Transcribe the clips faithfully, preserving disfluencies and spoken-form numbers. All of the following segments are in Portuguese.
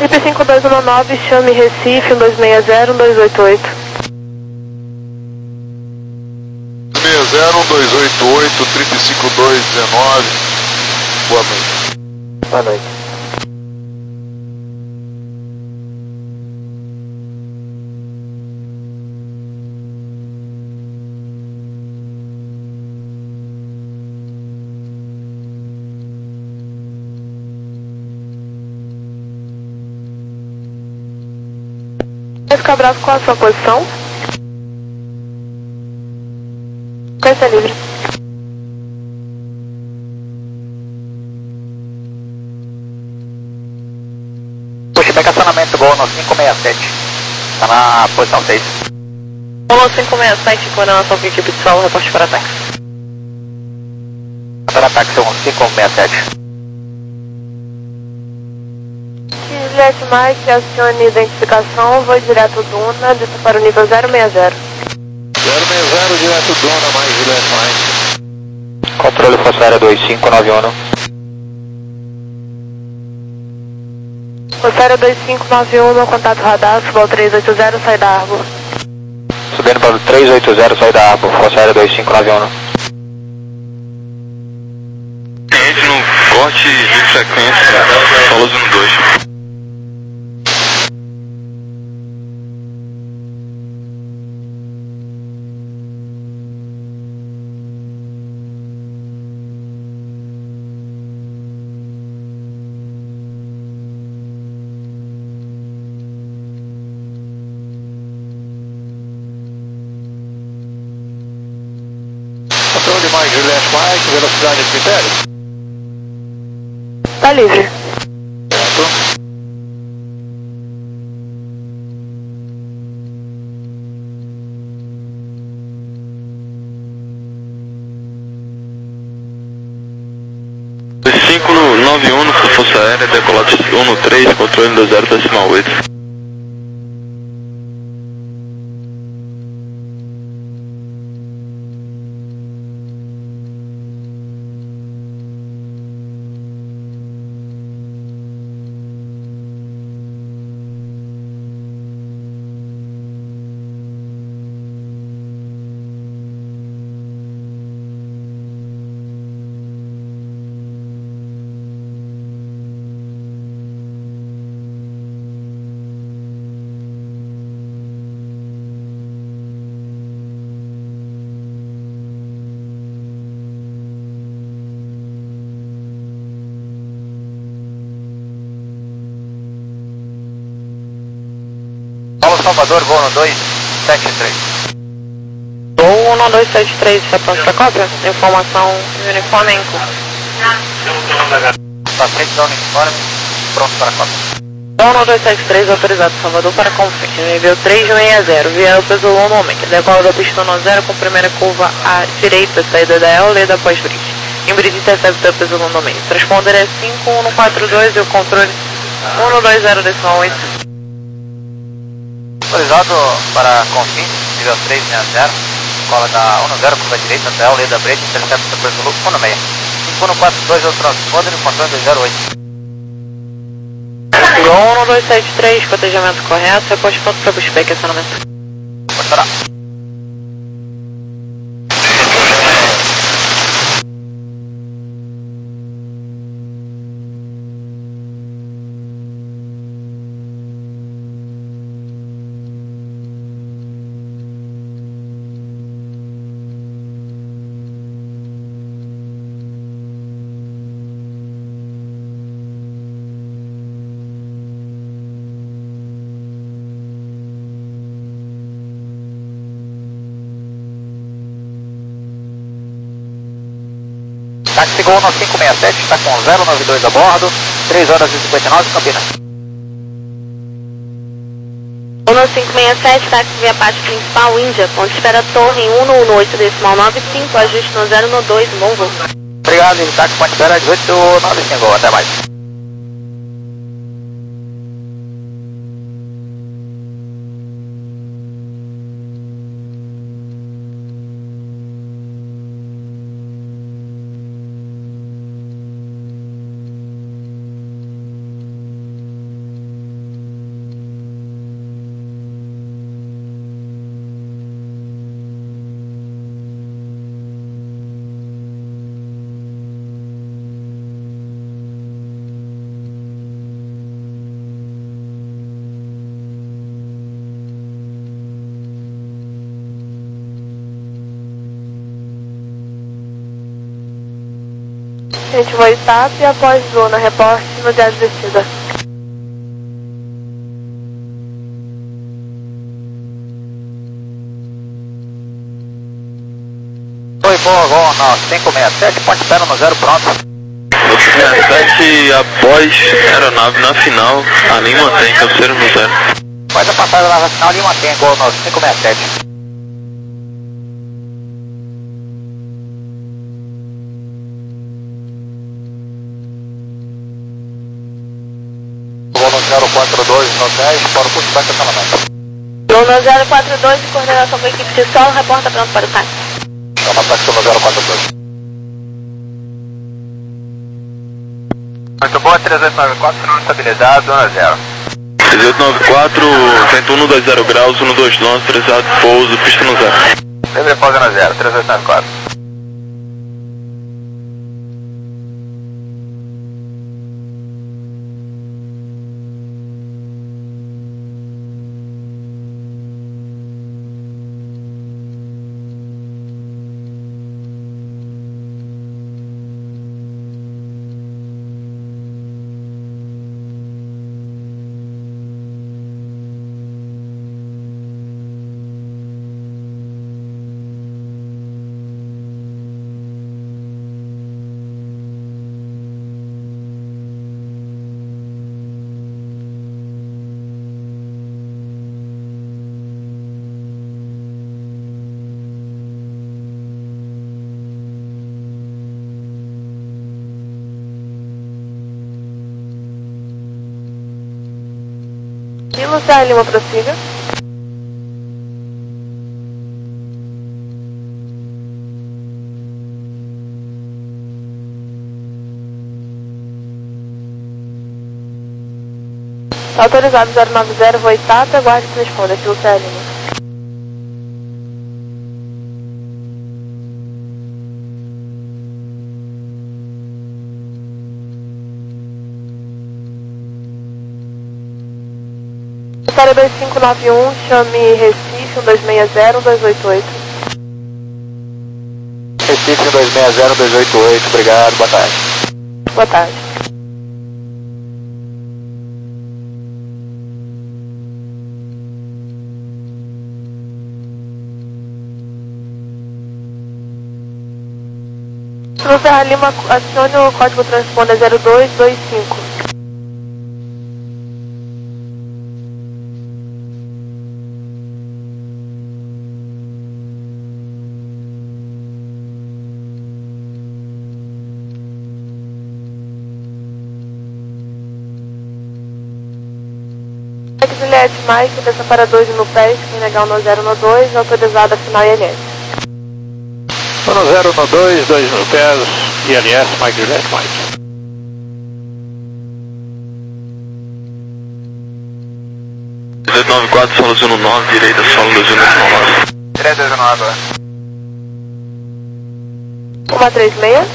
I P cinco dois um nove, chame Recife, um dois seis zero, um dois oito oito. seis zero, um dois oito oito, três cinco dois um nove. Boa noite. Boa noite. Cabral, qual a sua posição? Coisa livre. Pushback acionamento, gol no cinco seis sete. Tá na posição seis. Gol no cinco seis sete, coordenação com equipe de solo, reporte para ataque. Para ataque, são cinco seis sete. Juliette Mike, acione identificação, vou direto Duna, desça para o nível zero seis zero. zero seis zero, direto Duna, mais Juliette Mike. Controle Força Aérea dois cinco nove um. Força Aérea dois cinco nove um, contato radar, suba três oito zero, sai da Arbor. Subindo para o três oito zero, sai da Arbor, Força Aérea dois cinco nove um. Entre no corte de frequência, solo no dois. Controle mais Juliette Mike, velocidade de critério. Tá livre. Certo. cinco nove um, Força Aérea, decolado um três, controle do zero decimal oito. Paulo Salvador, gol no dois sete três. Gol no dois sete três, está pronto para cópia? Informação uniforme em curso. Para frente da uniforme, pronto para a cópia. Gol no dois sete três, autorizado Salvador para confirme, nível três seis zero, via peso um momento, decola da pista no zero com primeira curva à direita, saída da L, leda após bridge. Em bridge intercepta peso um momento. Transponder é cinco um quatro dois e o controle um dois zero decimal oito. Autorizado para confim, nível três seis zero, cola da um zero, curva direita, até o leda break, intercepta peso um seis. cinco um quatro dois é o transponder e o controle dois zero oito. um dois sete três, cotejamento correto, reposto ponto para pushback, acionamento. Pode parar. Táxi Gol no cinco seis sete, está com zero nove dois a bordo, três horas e cinquenta e nove, cabina. um cinco seis sete, táxi via parte principal, Índia, ponto de espera torre em um um oito decimal nove cinco, ajuste no zero no dois, bom voo. Obrigado, e táxi ponte espera dezoito nove cinco, até mais. gente voa etapa e após zona, reporte no dia de descida. Oi, boa, boa, não, cinco seis sete, ponte pé no zero, pronto. cinco seis sete após aeronave na final, ali mantém, cabeceira no zero. Após a passagem na final, ali mantém, igual no cinco seis sete. zero quatro dois no dez, para o curso de estacionamento. Luna zero quatro dois, em coordenação com a equipe de solo, reporta pronto para o táxi. Chama táxi no zero quatro dois. Muito bom, três oito nove quatro, sinal estabilizado, zona zero. três oito nove quatro, vento um dois zero graus, um dois quilômetros, autorizado, pouso, pista no zero. Livre pouso na zero, três oito nove quatro. Lima Serra Lima, prossiga. Autorizado zero nove zero, voo etapa, aguarde que responda, Lima Serra Lima. Série dois cinco nove um, chame Recife um dois seis zero, um dois oito oito. Recife um dois seis zero, um dois oito oito, obrigado, boa tarde. Boa tarde. No Serra Lima, acione o código transponder zero dois dois cinco. Juliette Mike, desça para dois no P E S, legal no zero no dois, autorizada final I L S. No zero no dois, dois no P E S, I L S, Mike Juliette Mike. três oito nove quatro, solo zero nove, direita, solo dois um nove. três dois nove. um três seis.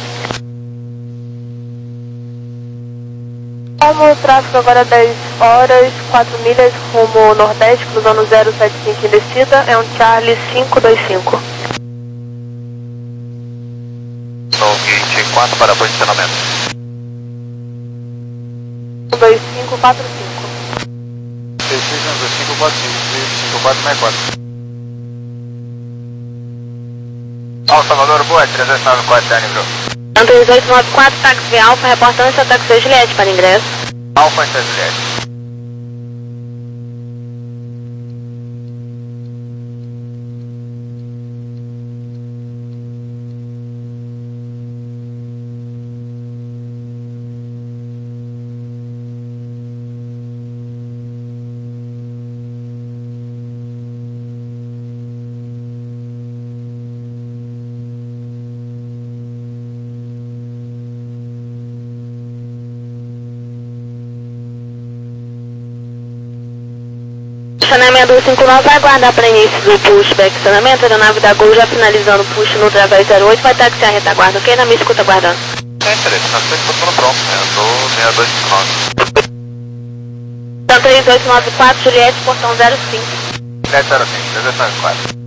Como o tráfego agora dez horas, quatro milhas, rumo nordeste, cruzando zero sete cinco em descida, é um Charlie cinco dois cinco. No vinte e quatro para posicionamento. um dois cinco quatro cinco. seis seis um dois cinco quatro cinco, cinco quatro seis quatro. Alfa Salvador, boa, três oito nove quatro, Daniel. três oito nove quatro, táxi Alfa, reportando seu táxi Juliette para ingresso. Alfa Santa Juliette. Estacionamento do cinco nove vai aguardar para início do pushback estacionamento. A aeronave da Gol já finalizando o push no Través zero oito, vai taxiar a retaguarda, ok? Na minha escuta aguardando. É, excelente, na frente está tudo pronto, né? Eu tô seis dois cinco nove. Então três oito nove quatro, Juliette, portão zero cinco. Juliette zero cinco, três oito nove quatro.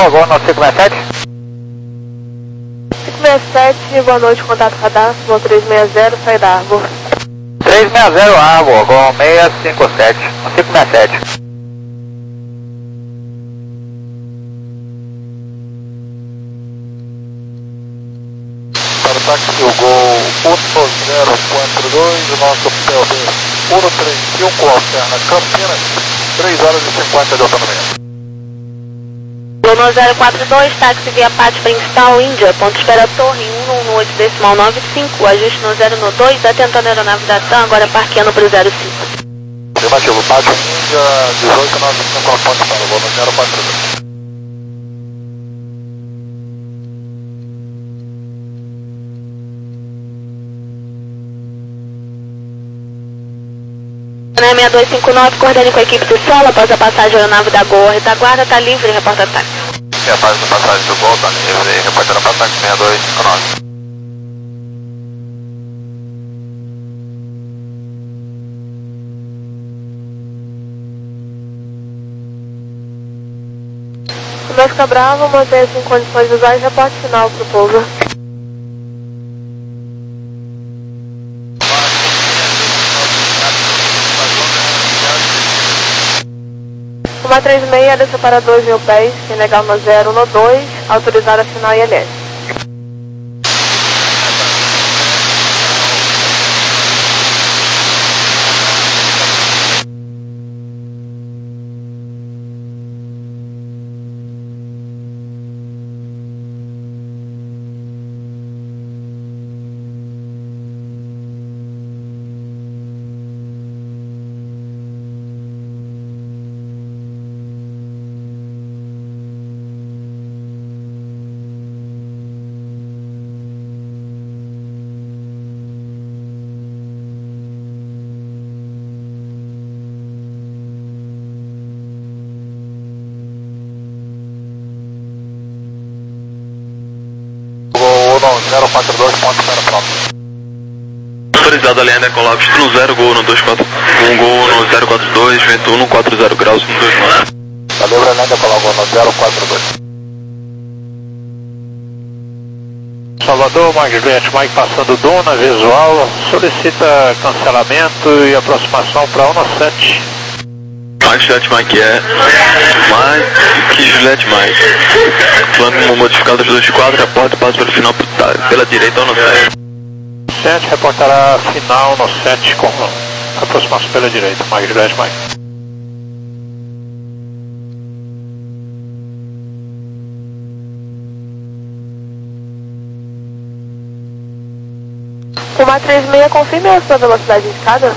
Salvador, Gol no cinco seis sete. cinco seis sete, boa noite, contato radar, voo três seis zero, saída Arbor. três seis zero Arbor, Gol seis cinco sete, cinco seis sete. Para o táxi, o Gol um zero quatro dois, o nosso P L B um três cinco, alterna Campinas, três horas e cinquenta de autonomia. Gol zero quatro dois, táxi via Pátio Principal, Índia, ponto espera Torre, um um oito decimal nove cinco, ajuste no zero no dois, atentando a aeronave da TAM, agora parqueando para o zero cinco. Afirmativo, Pátio Índia, dezoito nove cinco, a ponte para o Gol zero quatro dois. seis dois cinco nove, coordene com a equipe de solo, após a passagem da aeronave da Gol, a retaguarda está livre, reporta táxi. E a fase da passagem do Gol está livre, reportando para táxi seis dois cinco nove. Vai ficar bravo, mantenha-se em condições visuais, reporte final para o pouso. uma três seis, desça para dois mil pés, sem legal no zero no dois, autorizada final I L S. zero quatro dois, ponto para pronto. Autorizado a linha decolar, no zero, Gol no dois quatro um, Gol no zero quatro dois, vento um quatro zero graus, um dois nove. Valeu, a linha decolar, Gol no zero quatro dois. Salvador, Mike Juliette, Mike passando Duna, visual, solicita cancelamento e aproximação para um sete. Mike Juliette, Mike é Mike Juliette, Mike. Plano modificado dois quatro, reporta passa pelo final pela direita ou no sete. sete reportará final no sete com aproximação pela direita, Mike Juliette, Mike. Uma três seis, confirme a sua velocidade indicada.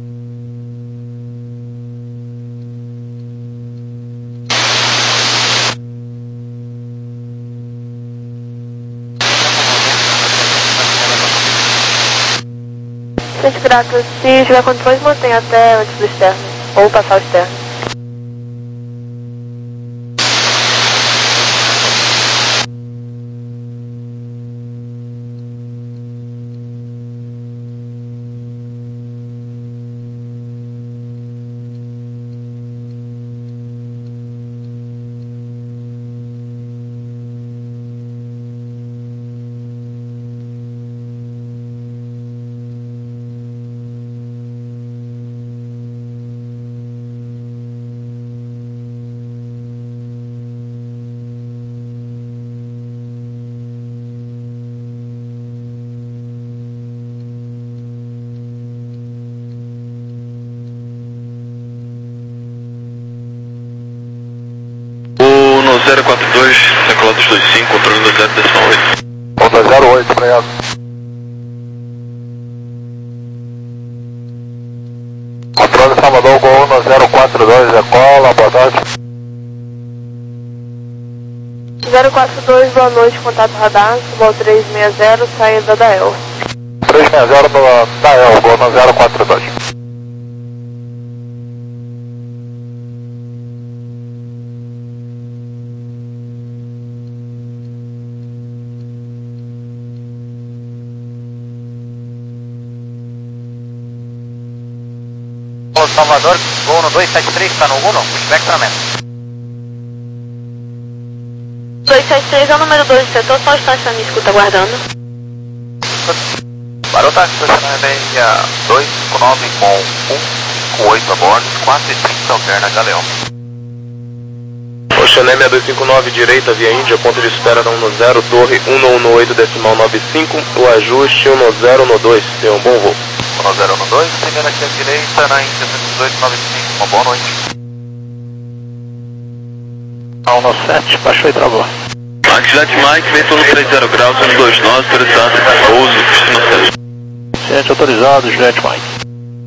Gente grato, se tiver condições, mantenha até antes do externo, ou passar o externo. zero quatro dois, decolar dos dois cinco, controle do zero decimal oito. Conta zero oito, obrigado. Controle Salvador, Gol no zero quatro dois, decola, boa tarde. zero quatro dois, boa noite, contato radar, Gol três seis zero, saída da E L. três seis zero no, da E L, Gol no zero quatro dois. Salvador, Gol no dois sete três, está no Uno, pushback para meta. dois sete três é o número dois do setor, só estaciona e escuta aguardando. Para o táxi, estacionamento meia dois cinco nove com um cinco oito a bordo, quatro e trinta alterna Galeão. Oxané seis dois cinco nove, direita, via Índia, ponto de espera na um zero, torre um um oito, decimal nove cinco, o ajuste um zero um dois, tenha um bom voo. um zero um dois, primeira aqui à direita, na Índia cento e dezoito nove cinco, uma boa noite. um sete, baixou e travou. Max Jet Mike, vento no trinta graus, um dois nove, autorizado, pouso, Cristina Sérgio. Ciente autorizado, Jet Mike.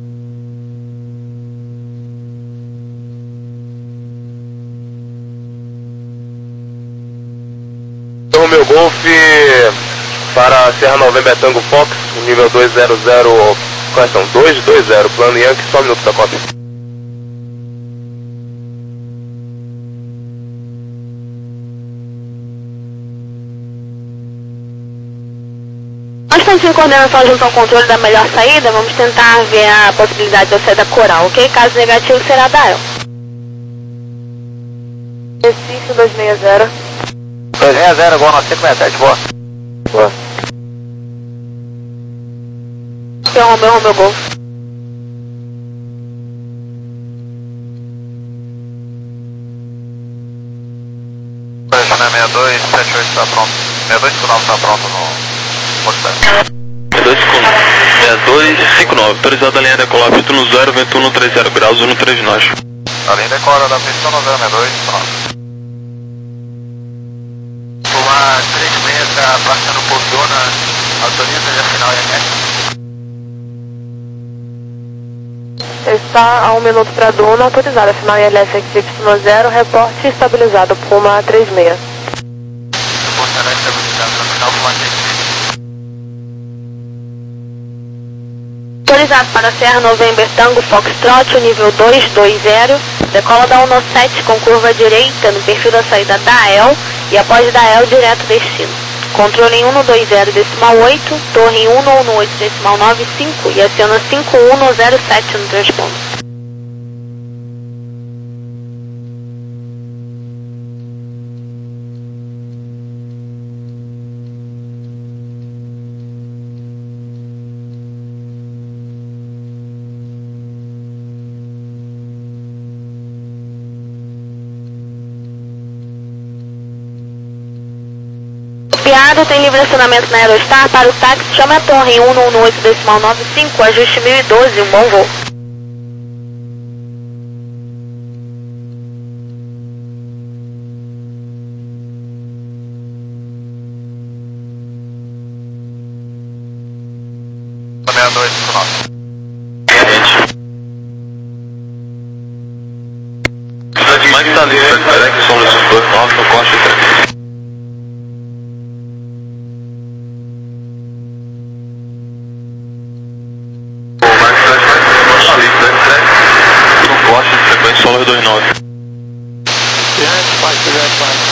Romeo Golf para Serra November Tango Fox, nível dois zero zero, correção, dois dois zero, plano Yankee, só um minuto da cópia. Nós estamos em coordenação junto ao controle da melhor saída, vamos tentar ver a possibilidade da saída coral, ok? Caso negativo será dial. Recife dois seis zero. dois seis zero, igual nove cinco seis sete, boa. Boa. Tem um Romeo, Romeo Golf. Oxané seis dois sete oito está pronto. seis dois cinco nove está pronto no... seis dois cinco nove, autorizado a linha decolar, vento no zero, vento no trinta graus, um três nós. A linha decola da pista no zero seis dois, pronto. Uma três seis está passando por zona, autoriza já final I L S. Está a um minuto para a Duna, autorizada, final I L S X Y zero, reporte estabilizado por uma três seis. Reportará estabilizado no final por uma três seis. Autorizado para Serra November Tango Foxtrot, nível dois dois zero, decola da um sete com curva direita no perfil da saída da E L e após da E L direto destino. Controle em um dois zero decimal oito, torre em um um oito decimal nove cinco e aciona cinco um zero sete no transponder. Piado tem livre acionamento na Aerostar para o táxi, chama a torre em um um oito decimal nove cinco, ajuste mil e doze, um bom voo. seis dois cinco nove. Cidade mais está livre, direct, som dois nove no corte três. Solar dois nove. Ciente, Mike, Jet Mike.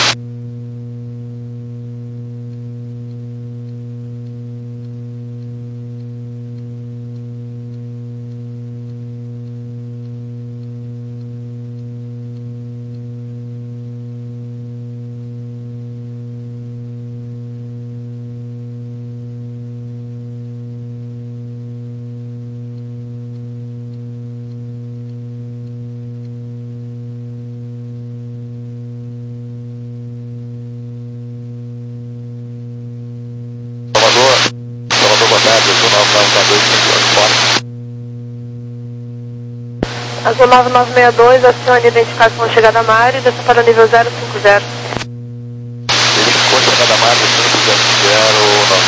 Azul nove nove seis dois, acione identificação chegada a mar e desça para o nível zero cinco zero. Identificou chegada a mar, cinco zero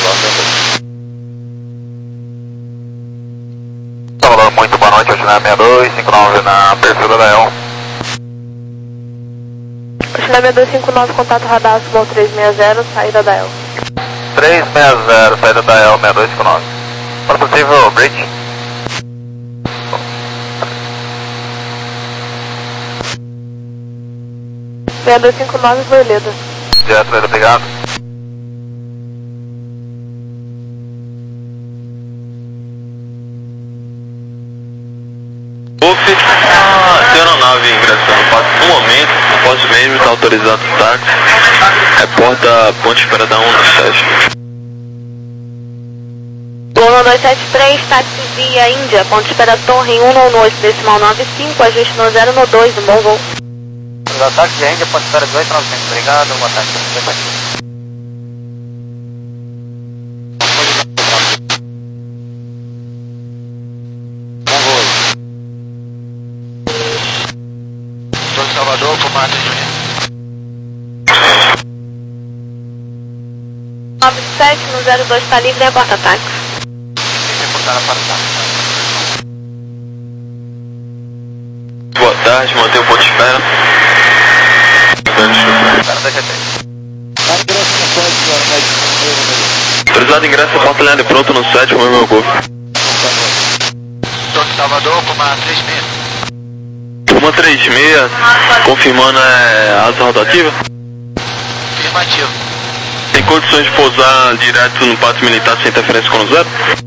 nove nove. Muito boa noite, Oxané seis dois cinco nove na perfil da E L. Oxané seis dois cinco nove, contato radar, Subol três seis zero, saída da E L. três seis zero, saída da E L seis dois cinco nove. Para possível, bridge. seis dois cinco nove, Voeleda. Direto, Voeleda, obrigado. Golf, ah, tem aeronave ingressando, um momento, não pode posse mesmo, está autorizado o táxi. Reporta ponte de espera da um no sete. um dois sete três, táxi via Índia, ponte de espera torre em um nove oito, decimal nove cinco, ajuste no zero no dois, um bom voo. Táxi via Índia, ponte de espera dezoito nove cinco, obrigado, boa tarde. Salvador, por Mata de União. nove sete no zero dois está livre, aborta táxi. Reportada para o táxi. Boa tarde, mantém o ponto de espera. Autorizado ingresso, porta linha de pronto no sete, como é meu golfe. Torre Salvador, por Mata três seis. Uma três seis, confirmando é, asa rotativa. Afirmativo. Tem condições de pousar direto no pátio militar sem interferência com o zero?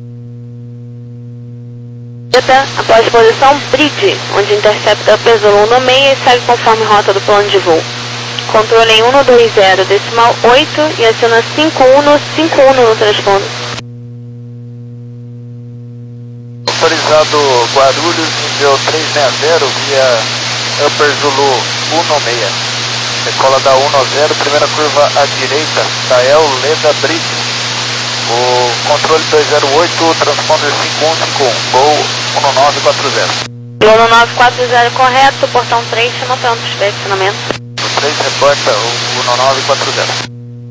Após posição, bridge, onde intercepta P Zulu no meio e segue conforme rota do plano de voo. Controle em um dois zero, decimal oito e aciona cinco um cinco um no transponder. Autorizado Guarulhos, nível trezentos e sessenta via Upper Zulu um seis. Decola da um zero, primeira curva à direita, Tael Leda Bridge. O controle dois zero oito, transponder cinco um cinco um, Gol um nove quatro zero. Gol um nove quatro zero correto, portão três, chama pronto, inspecionamento. O três reporta o um nove quatro zero.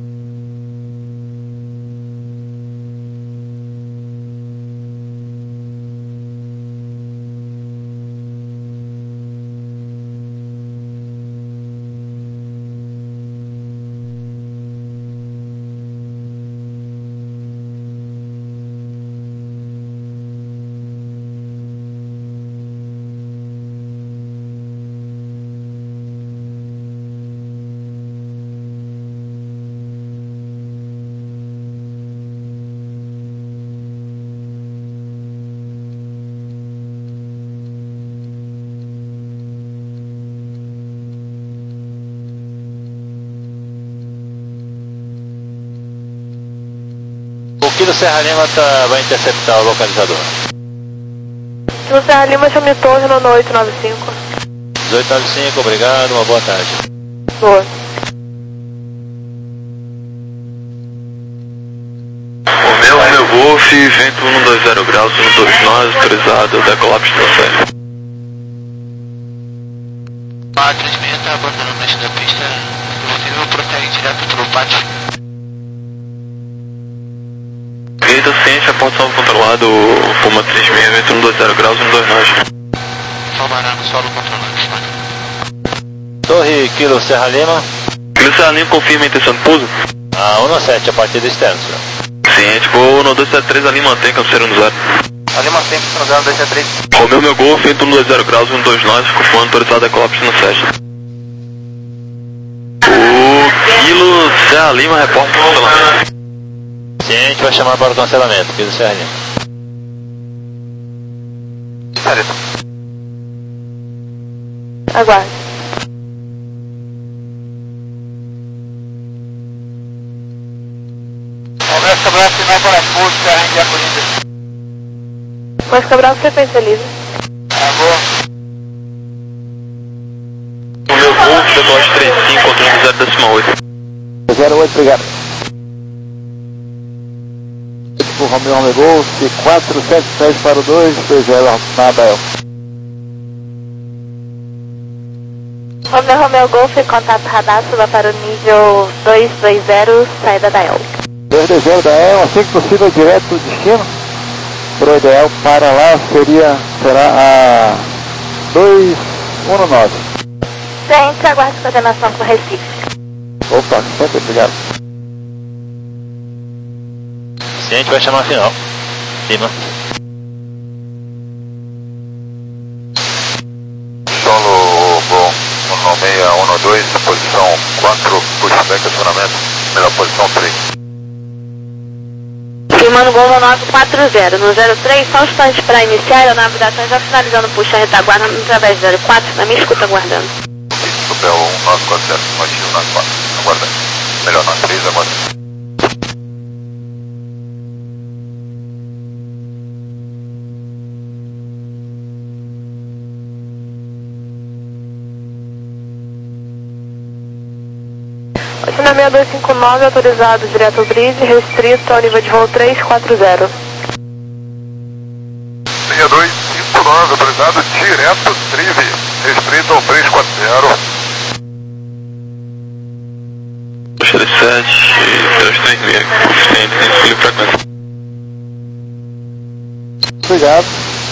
O Kilo Serra Lima tá, vai interceptar o localizador. Kilo Serra Lima, chame torre no oito nove cinco. dezoito nove cinco, obrigado, uma boa tarde. Boa. O meu, o meu Golf, vento um dois zero graus, um dois nove, autorizado, decolar para o sete. Mata três seis está abandonando o eixo da pista, o prossegue direto para o pátio. Eita, ciente, a porção controlado, Puma três seis, vento um dois zero graus, um dois nove. Salvará no solo controlado. Torre Kilo Serra Lima. Kilo Serra Lima, confirma a intenção de pouso? Ah, um sete, a partir do externo, senhor. Ciente, vou no dois sete três ali mantém, canseiro no zero. Ali mantém, no zero dois sete três. Romeu, meu Golf, vento um dois zero graus, um dois nove, confirmando autorizado, decolar para o sete. O Kilo Serra Lima, reporta o cancelamento. Sim, a gente vai chamar para o cancelamento, Kilo Serra Lima. Aguarde. Alberto Cabral, final para Fusca, Serra Índia Coringa. Mas Cabral, frequência livre. Ah, boa. O meu Golf, decolar três cinco, controle zero decimal oito. zero oito, obrigado. O Romeu Romeu Golf, quatro sete sete para o dois dois zero na Abel. Romeu Romeu Golf, contato radar, suba para o nível dois dois zero, saída da El. dois dois zero da El, assim que possível, direto do destino. Pro ideal para lá seria, será a dois um nove. Gente, aguarde coordenação com Recife. Opa, sempre obrigado. Sim, a gente vai chamar a final. Lima. Solo bom, um seis um dois, posição quatro, pushback acionamento, melhor posição três. Firmando Gol no nove quatro zero, no zero três, só um instante para iniciar, a navegação já finalizando puxa a retaguarda através do zero quatro, na minha escuta aguardando. Hotel um nove quatro zero, ativo nove quatro, aguardando. Melhor nove três, aguardando. Otina seis dois cinco nove, autorizado direto ao bridge, restrito ao nível de voo três quatro zero. seis dois cinco nove, autorizado direto Trive, restrito ao três quatro zero. Oxalá sete, dois três seis, coeficiente, tem filho frequência. Obrigado.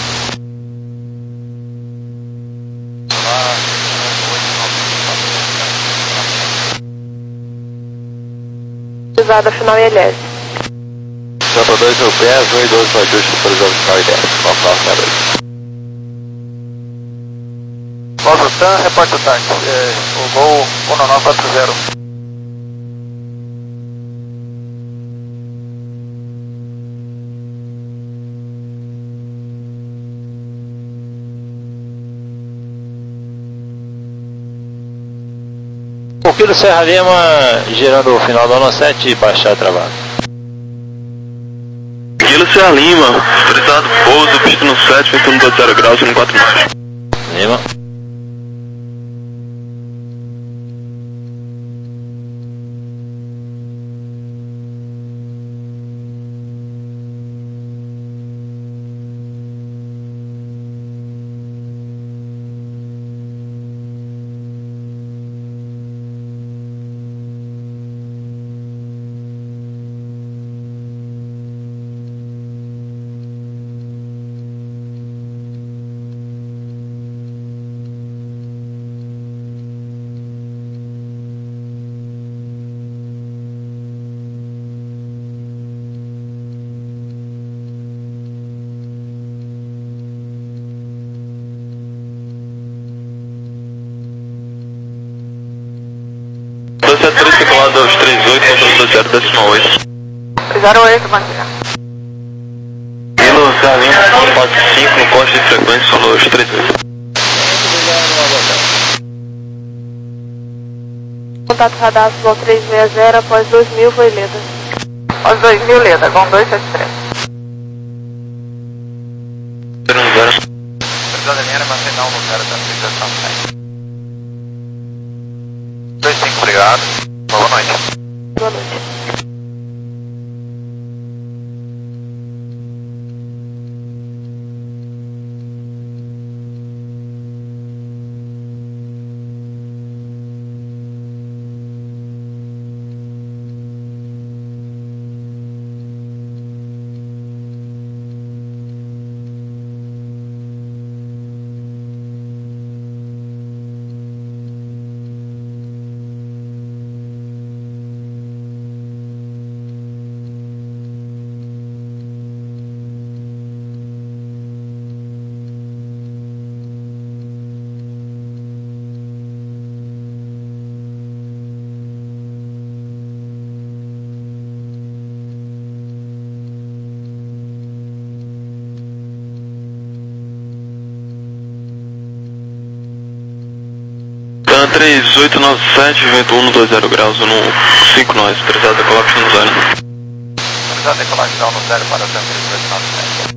Autorizado final I L S. J dois mil pés, um e doze no ajuste, autorizado final I L S, nove nove seis dois. Pausa Tan, repórter o táxi, é, o voo um nove quatro zero. O Kilo Serra Lima girando o final da nove sete e baixar travado. Kilo Serra Lima, autorizado pouso, pista no sete, vento um dois zero graus, no quatro mais. Lima. dois sete três, circulado dois três oito, controle dois zero, decimal oito. zero oito, bom dia. Kilo Serra Lima, quatro cinco, no poste de frequência, solo dois três oito. Contato radar, voo três seis zero, após dois mil, foi Leda. Após dois mil, Leda, com dois sete três. zero um zero. Autorizado a linha, mantém não no zero, da autorização sete. dois cinco, obrigado. Boa noite. Boa noite. três oito nove sete, vento um dois zero graus, no cinco nós, autorizado a colocar no zero. Autorizado a decolação no zero para o três oito nove sete.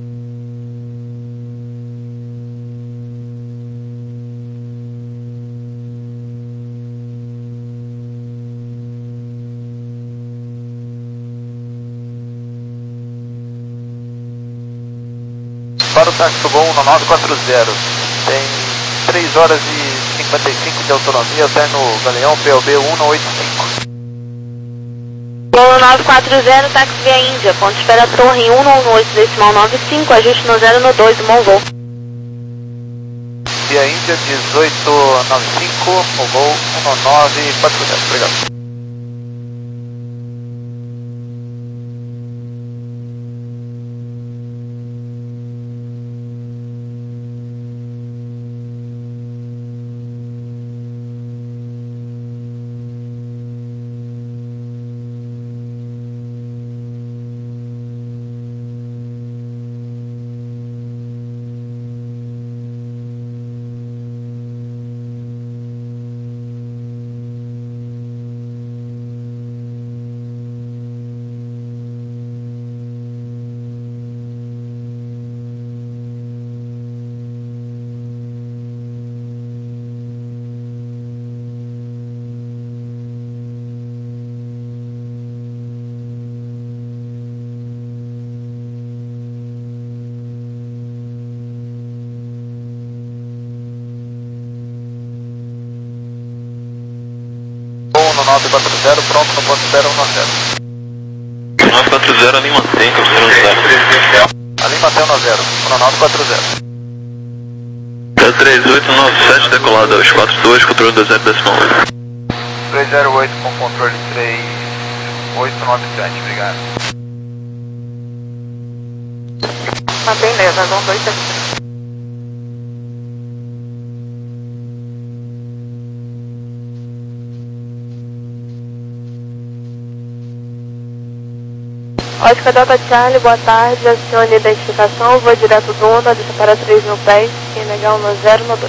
Para o táxi do voo um nove quatro zero, tem três horas e cinquenta e cinco de autonomia até no Galeão P L B um oito cinco. Voo nove quatro zero, táxi via Índia, ponto espera torre um nove oito, decimal nove cinco, ajuste no zero no dois, bom voo. Via Índia dezoito noventa e cinco, o voo um nove quatro zero, obrigado. nove quatro zero, pronto no ponto zero um zero. nove quatro zero, ali mantém, captura zero. Ali mantém um zero, um nove quatro zero. zero três oito nove sete, decolada dois quatro dois, controle dois zero decimal oito. dois zero oito com controle três oito nove sete, obrigado. Mantém leva, vão dois sete três. Oscar Delta Charlie, boa tarde, acione a identificação, vou direto do Una, deixa para três mil pés, quem negar no zero no dois.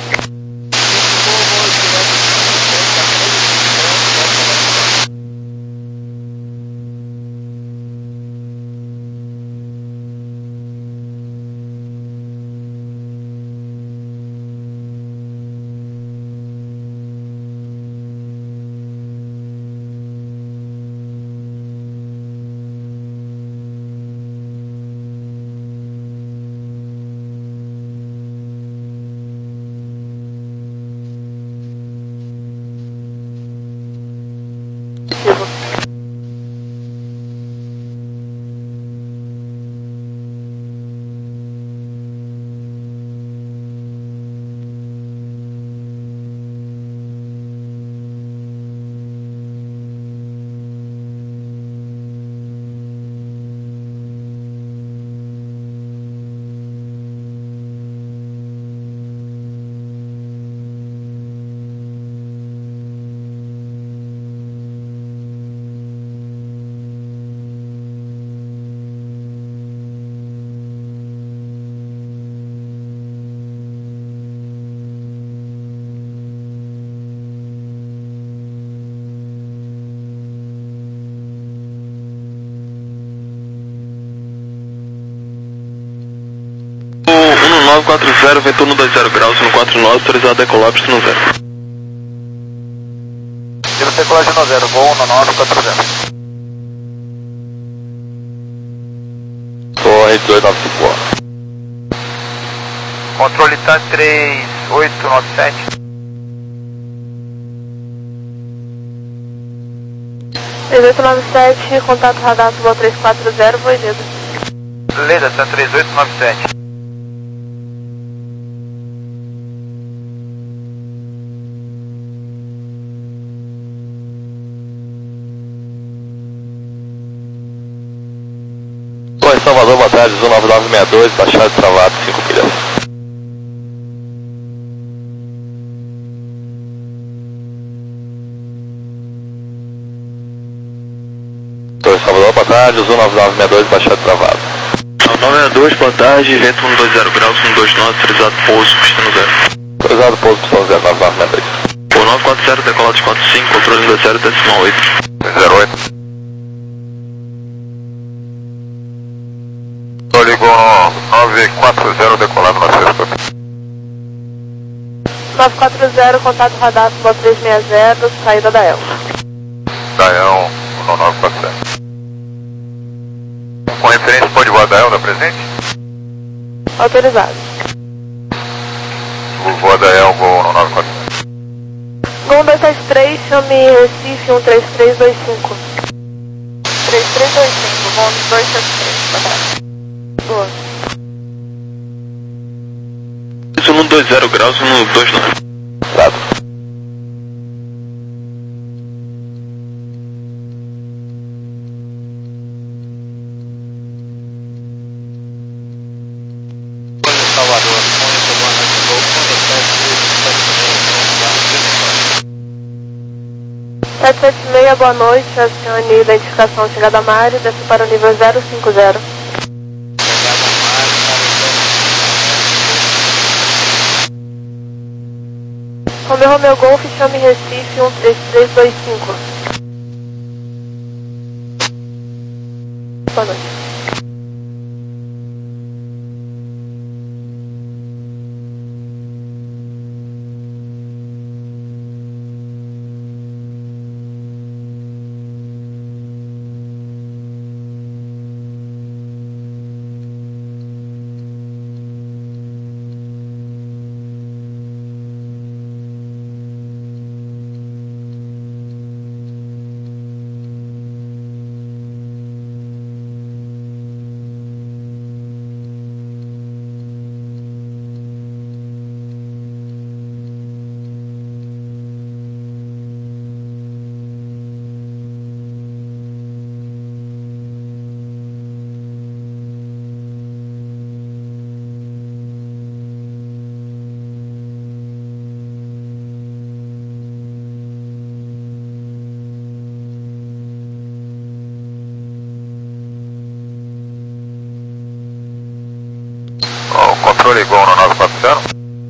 nove quatro zero, vento no dois zero graus, no quatro nove, autorizado a decolar para no zero. Temos decolagem no zero, voo no nove quatro zero. Torre dois nove cinco. Controle tá três oito nove sete. três oito nove sete, contato radar voo três quatro zero, voo Leda. Leda, tá três oito nove sete. Torre Salvador, boa tarde, um nove nove seis dois, baixado travado, cinco milhas. Torre Salvador, boa tarde, um nove nove seis dois, baixado travado. nove seis dois, boa tarde, vento no dois zero graus, no dois nove, autorizado pouso, pista no zero. Autorizado pouso, pista no zero, nove nove seis dois. O nove quatro zero, decolado de quatro cinco, controle dois zero decimal oito. zero oito. Ligou nove quatro zero, decolado na sexta. nove quatro zero, contato radar voo três seis zero, saída da Elva. Daião, no nove quatro zero. Com referência pode voar Daião da presente? Autorizado. Voa Daião, voo no nove quatro zero. Gol dois sete três, chame Recife um três três dois cinco. três três dois cinco, voo dois sete três, boa tarde. Boa. Isso no dois zero graus, no dois nove. Dado. Salvador, sete sete seis, boa noite, acione identificação chegada a Mário, desce para o nível zero cinco zero. Romeu Romeu Golf, chame Recife um três três dois cinco. Boa noite. controle igual no nove quatro zero.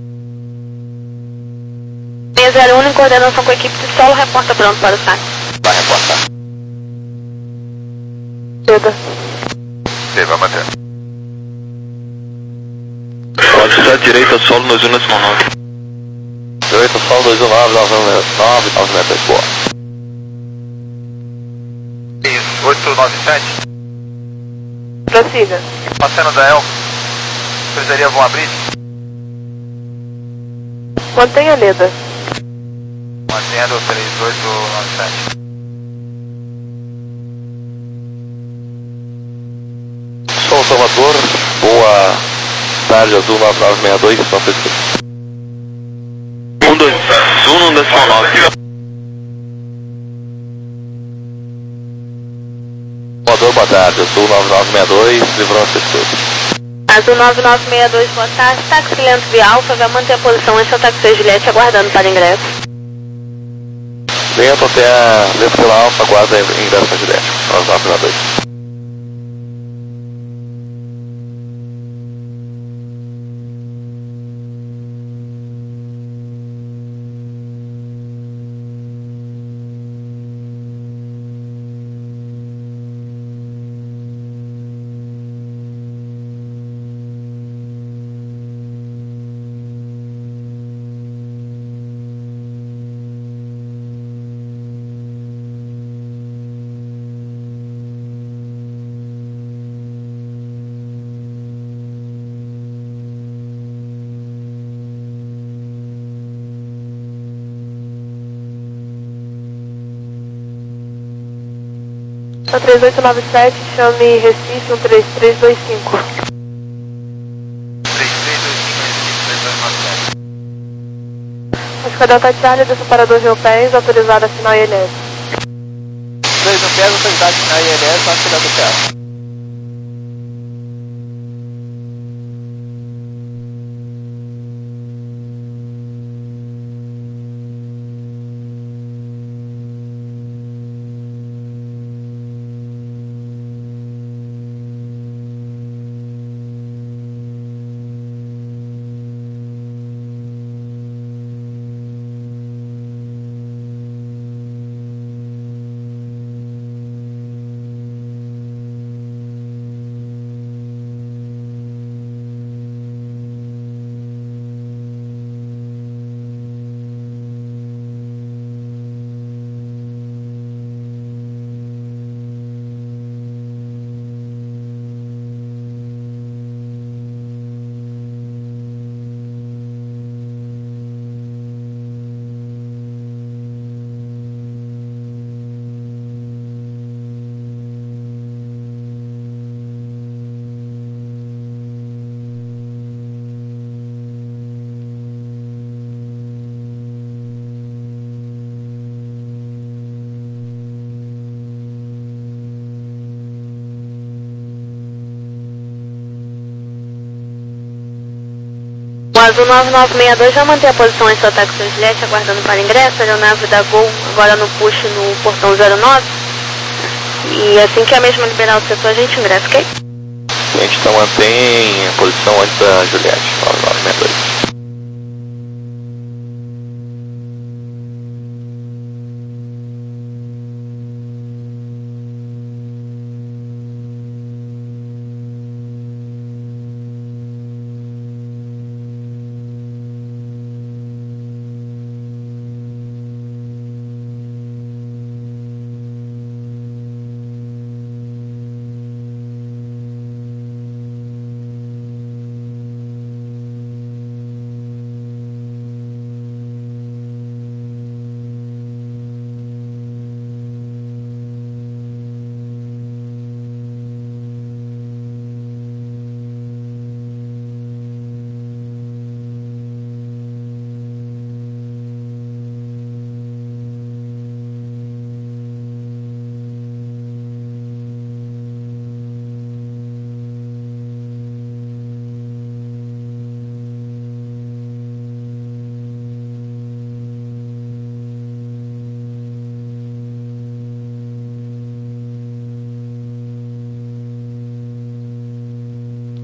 seis zero um em coordenação com a equipe de solo, reporta pronto para o saque. Vai reportar. Seda. Sim, vai manter. quatro sete direita, solo dois um decimal nove. Direita, solo dois um nove, nove nove, nove metros, boa. oito nove sete. Prossiga. Passando da El. Cruzaria vão abrir. Mantenha a Leda. Mantendo três oito nove sete. Sou Salvador, boa tarde, azul nove nove seis dois, São Francisco. um dois um decimal nove. Salvador, boa tarde, azul nove nove seis dois, livrou Francisco. Azul nove nove seis dois, boa tarde. Táxi lento via Alfa, vai manter a posição em seu táxi Juliette, aguardando para ingresso. Lento até a lento pela Alfa, aguarda ingresso na Juliette, nove nove seis dois. três oito nove sete, chame Recife um três três dois cinco. três três dois cinco, Recife três dois nove sete. Esquadrão Tatiana do separador Geopés, autorizado a sinal I L S. dois no pé, autoridade na I L S, só tirando o pé. O Azul nove nove seis dois vai manter a posição em seu táxi Juliette, aguardando para ingresso. A aeronave da Gol agora no push no portão zero nove. E assim que a mesma liberar o setor, a gente ingressa, ok? A gente então mantém a posição antes da Juliette, nove nove seis dois.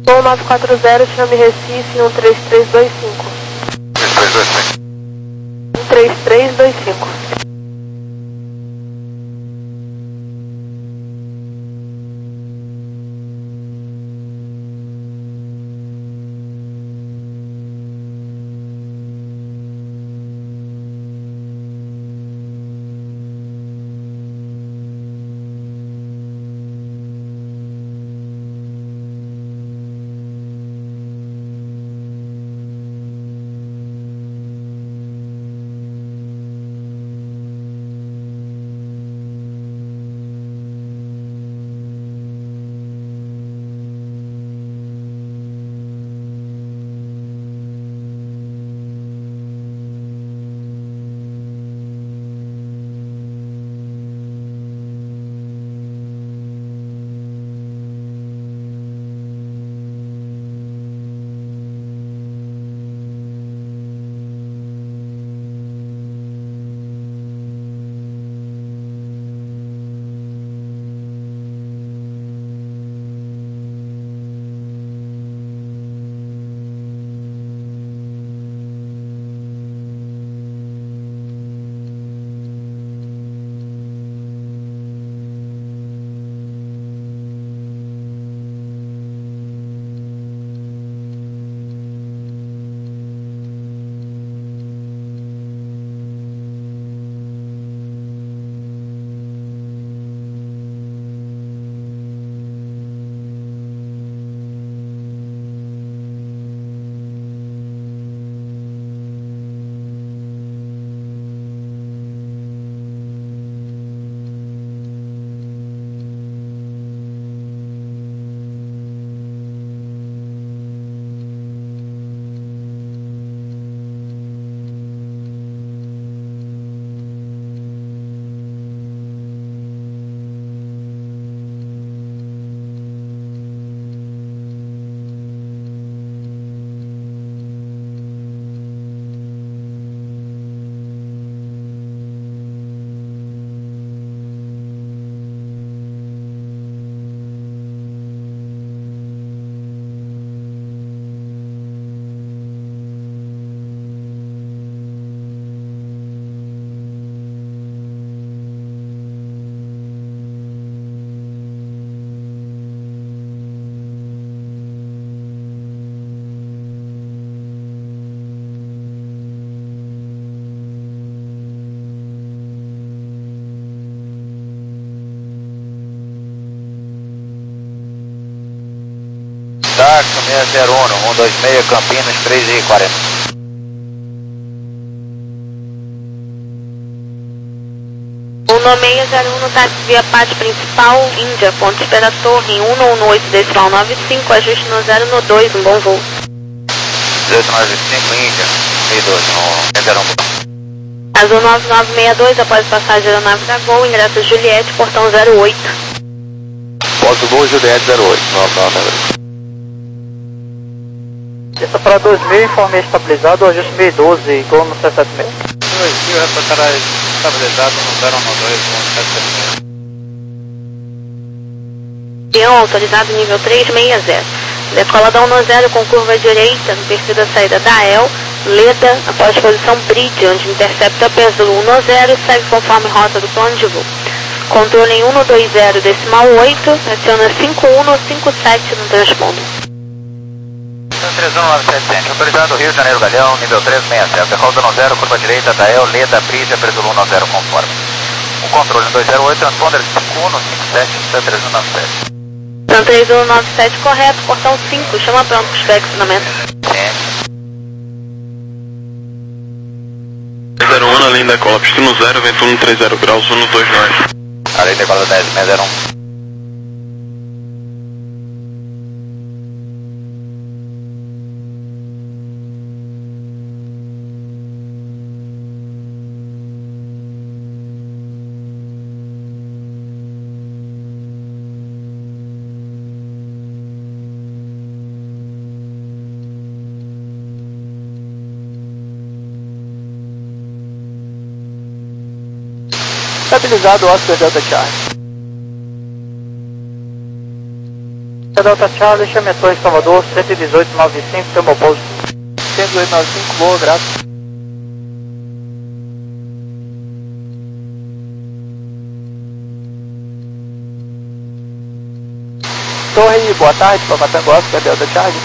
um nove quatro zero, chame Recife um três três dois cinco. um três três dois cinco. Táxi seis zero um, um dois seis, Campinas, três e quarenta. um nove seis zero um no táxi via Pátio Principal, Índia, ponto espera torre, um um oito, decimal nove cinco, ajuste no zero no dois, um bom voo. dezoito nove cinco, Índia, seis dois, no zero um. Azul nove nove seis dois, após passagem da nave da Gol, ingresso Juliette, portão zero oito. Posto Gol, Juliette zero oito, nove nove seis dois. Essa para dois mil, informe estabilizado, ajuste mil e doze, Gol no sete sete seis. dois mil, reportará estabilizado no zero um dois, com sete sete seis. Avião autorizado nível três seis zero. Decola da um zero com curva direita no perfil da saída da E L, Leda, após posição Bridge, onde intercepta peso um zero e segue conforme rota do plano de voo. Controle em um dois zero, decimal oito, aciona cinco um cinco sete no transponder. três um nove sete sete, autorizado Rio de Janeiro Galeão, nível três seis zero, decola da um zero, curva direita da E L, Leda, Bridge, peso um zero conforme. O controle dois zero oito, transponder cinco um cinco sete, três um nove sete. Então três um nove sete correto, portão cinco, chama pronto para o estacionamento. zero um, além da cola, pista no zero, vento no trinta graus, um dois nove. Além da cola dez seis zero um. Estabilizado, Oscar Delta Charlie. Delta Charlie, Chametou em Salvador, cento e dezoito, noventa e cinco, teu pouso. cento e dezoito, noventa e cinco, boa, graças. Torre, boa tarde, Papatango Oscar, Delta Charlie.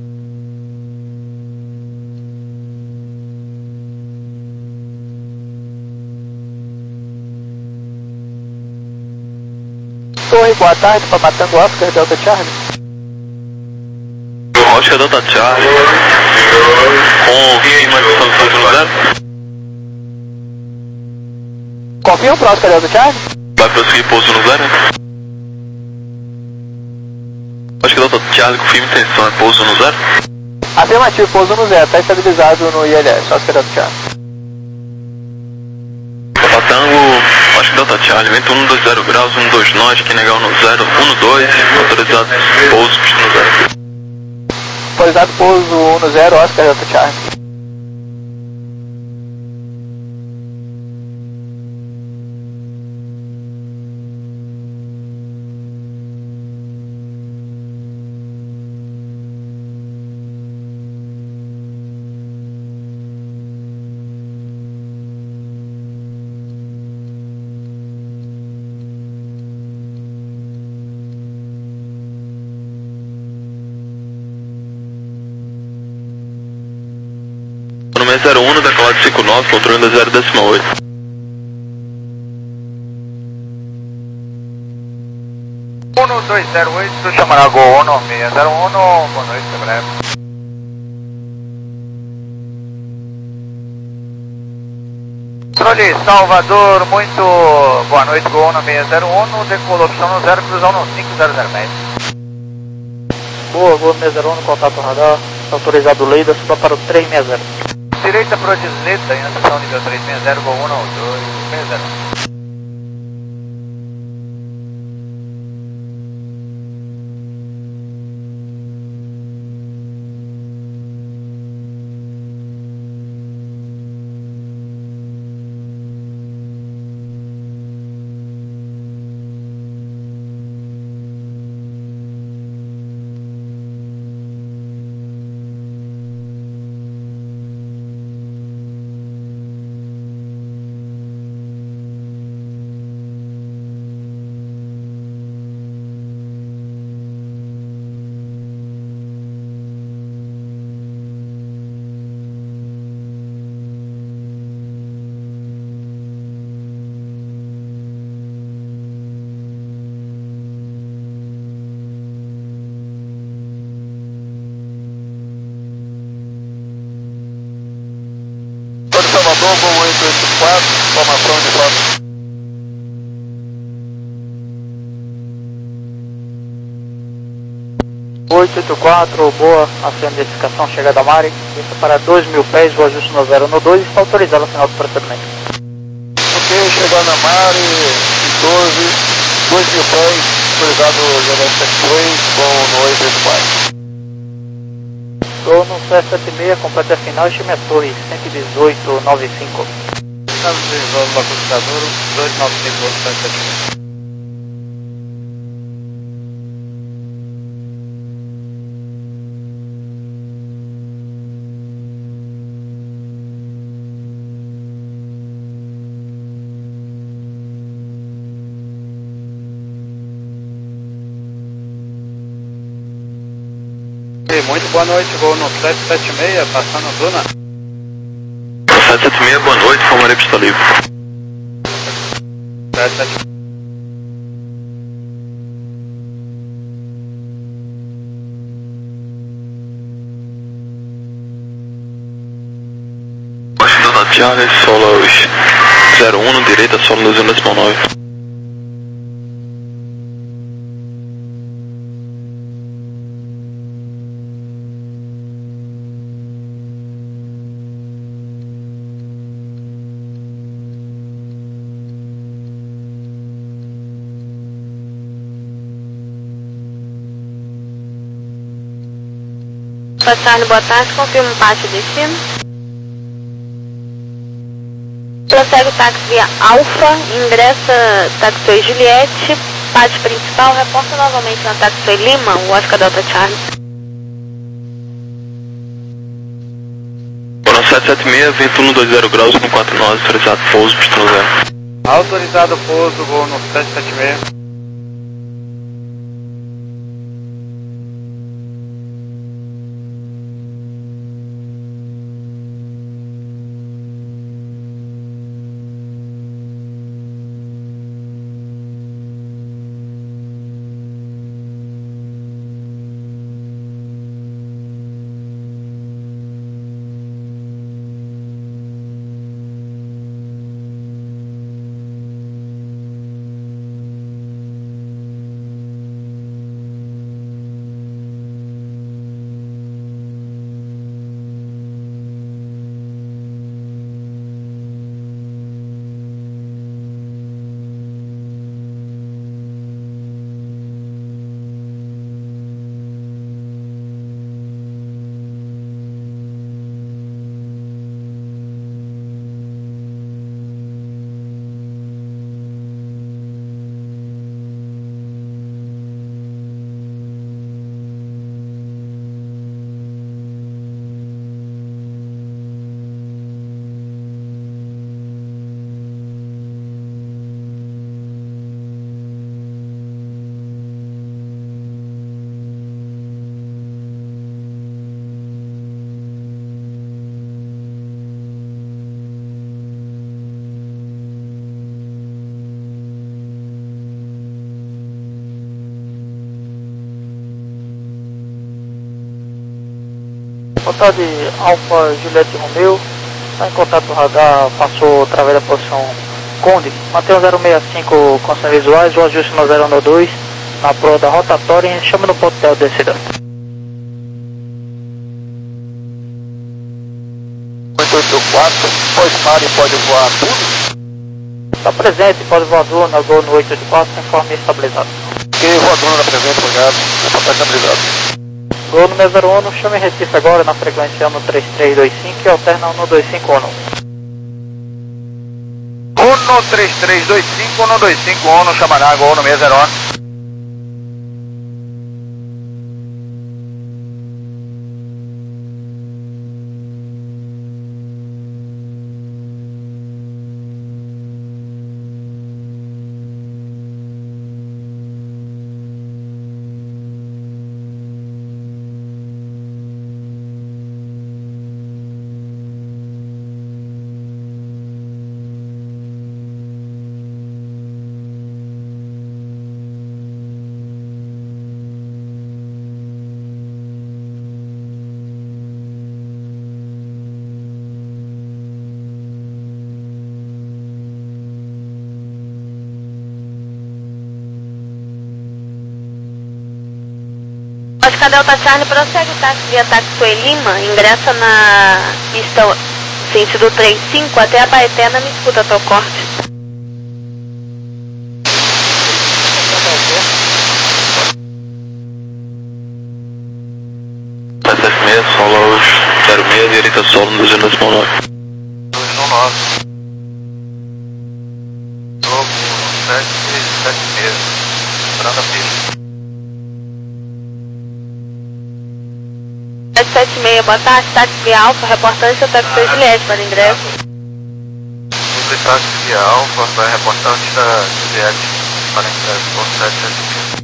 Torre, boa tarde, Papatango Oscar, Delta Charlie. Oscar Delta Charlie, confirma de São Paulo no zero. Confirma pro Oscar Delta Charlie? Vai prosseguir pouso no zero? Oscar Delta Charlie, confirma intenção, é pouso no zero? Afirmativo, pouso no zero, está estabilizado no I L S, Oscar Delta Charlie. Papatango, Oscar Delta Charlie, vento um dois zero graus, um dois nós, que negar no zero, um dois, autorizado pouso, pista no zero. Autorizado pouso um no zero, Oscar Delta Charlie. Número zero um, decolado cinco nove, controle número zero décimo oito. um dois zero oito, chamará Gol um seis zero um, boa noite, breve. Controle Salvador, muito boa noite, Gol um seis zero um, decolou opção no zero, cruzão no cinco zero zero médio. Boa, Gol seis zero um, contato radar, autorizado Leida, só para o três seis zero. Direita para o Disleta, em estação nível três seis zero, Gol um dois seis zero. Salvador, Gol oito oito quatro, formação de fato. oito oito quatro, boa, acendo de identificação, chegada a Mari, isso para dois mil pés, o ajuste no zero no dois, está autorizado ao final do procedimento. Ok, chegando a Mari, doze, dois mil pés, autorizado o G S sete dois, Gol no oito oito quatro. Gol no C sete seis, completa a final, Chimetou, cento e dezoito, noventa e cinco. Estamos desenvolvendo uma computadora, dois nove cinco, C sete seis. Muito boa noite, Gol no sete sete seis, passando a Duna. sete sete seis, boa noite, formarei pista livre. sete sete seis. Oscar Delta Charlie, solos zero um, direita, solo dois um décimo nove. Charlie, boa tarde, confirma o pátio de destino. Prossegue o táxi via Alfa, ingressa táxi Juliette, pátio principal, reporta novamente no ataque foi Lima, o Oscar Delta Charlie. Foram sete sete seis, vento um dois zero graus, um quatro nove, autorizado pouso, pistão zero. Autorizado pouso, voo no sete sete seis. Total de Alfa Juliette Romeo, está em contato com o radar, passou através da posição Conde, mantém o zero seis cinco com as visuais, o ajuste no zero um dois, na proa da rotatória e chama no ponto de descida. oito oito quatro, pode par e pode voar tudo? Está presente, pode voar na Gol no oito oito quatro, conforme estabilizado. Ok, voador na presente, obrigado, está estabilizado. Gol número zero um, chame Recife agora na frequência um três três dois cinco e alterna um dois cinco um. um três três dois cinco, um dois cinco um, chamará Gol no seis zero um. Oscar Delta Charlie, prossegue o táxi via Taxiway Lima, ingressa na pista sentido trinta e cinco até a Baeterna, me escuta teu corte. sete sete seis, solo aos zero seis, direita solo no duzentos nove. duzentos e nove. Jogo sete sete seis, entrando a pista. sete sete seis, boa tarde, Taxi Alfa, reportando seu Taxi Juliette para ingresso. Sobre Taxi Alfa, vai reportante da Juliette para ingresso por sete sete seis.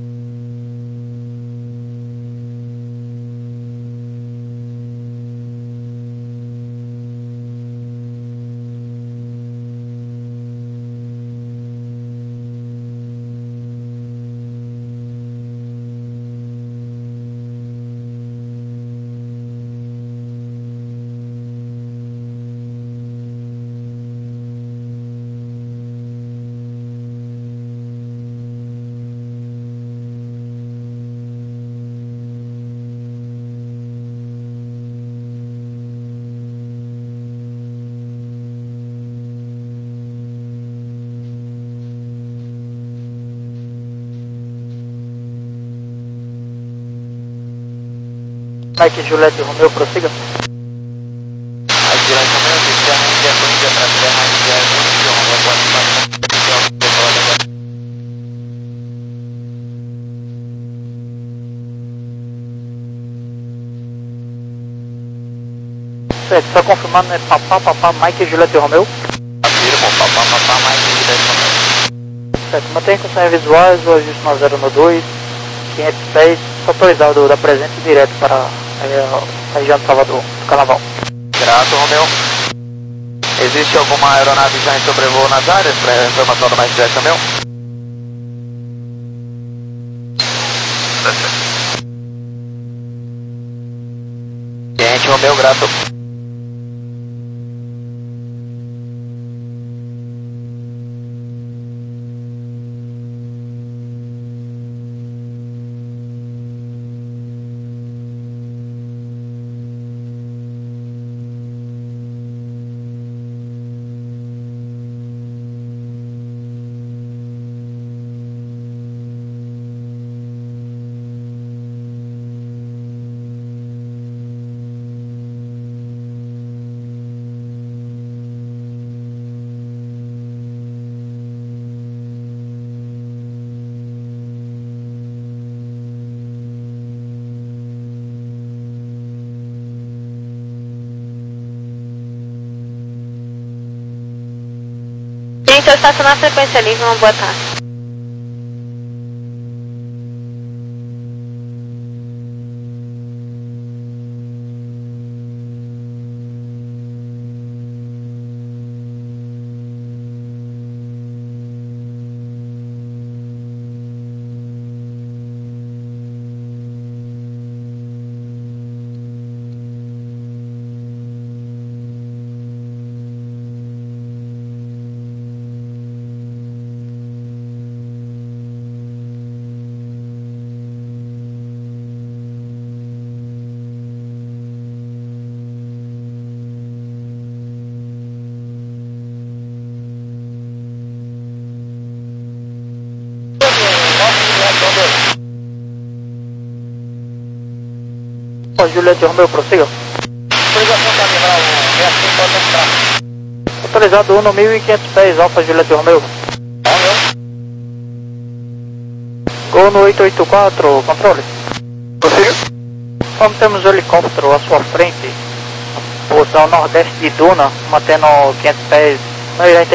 Mike Juliette Romeo, prossiga. Aí, Juliette Romeo, desviando Índia, Índia, para Terra, Índia, Índia, Romeo, pode Certo, só confirmando, é Papá, Papá, Mike, Juliette Romeu. Afirmo, papá, papá, mais Juliette Romeu. Certo, mantém condições visuais, o ajuste no zero no dois, quinhentos pés, autorizado da presença direto para é, a região de Salvador, do Carnaval. Grato, Romeu. Existe alguma aeronave já em sobrevoo nas áreas para informação do mais Juliette Romeu? Cliente Romeu, grato. Gente, eu estaciono na frequência livre, uma boa tarde. Ó, Juliette Romeu, prossiga. Autorização para livrar o sessenta e cinco, pode entrar. Autorizado um no mil e quinhentos pés, Alfa Juliette Romeu. Romeu. Gol no oito oito quatro, controle. Prossiga. Como temos o helicóptero à sua frente, posição nordeste de Duna, mantendo quinhentos pés, não irá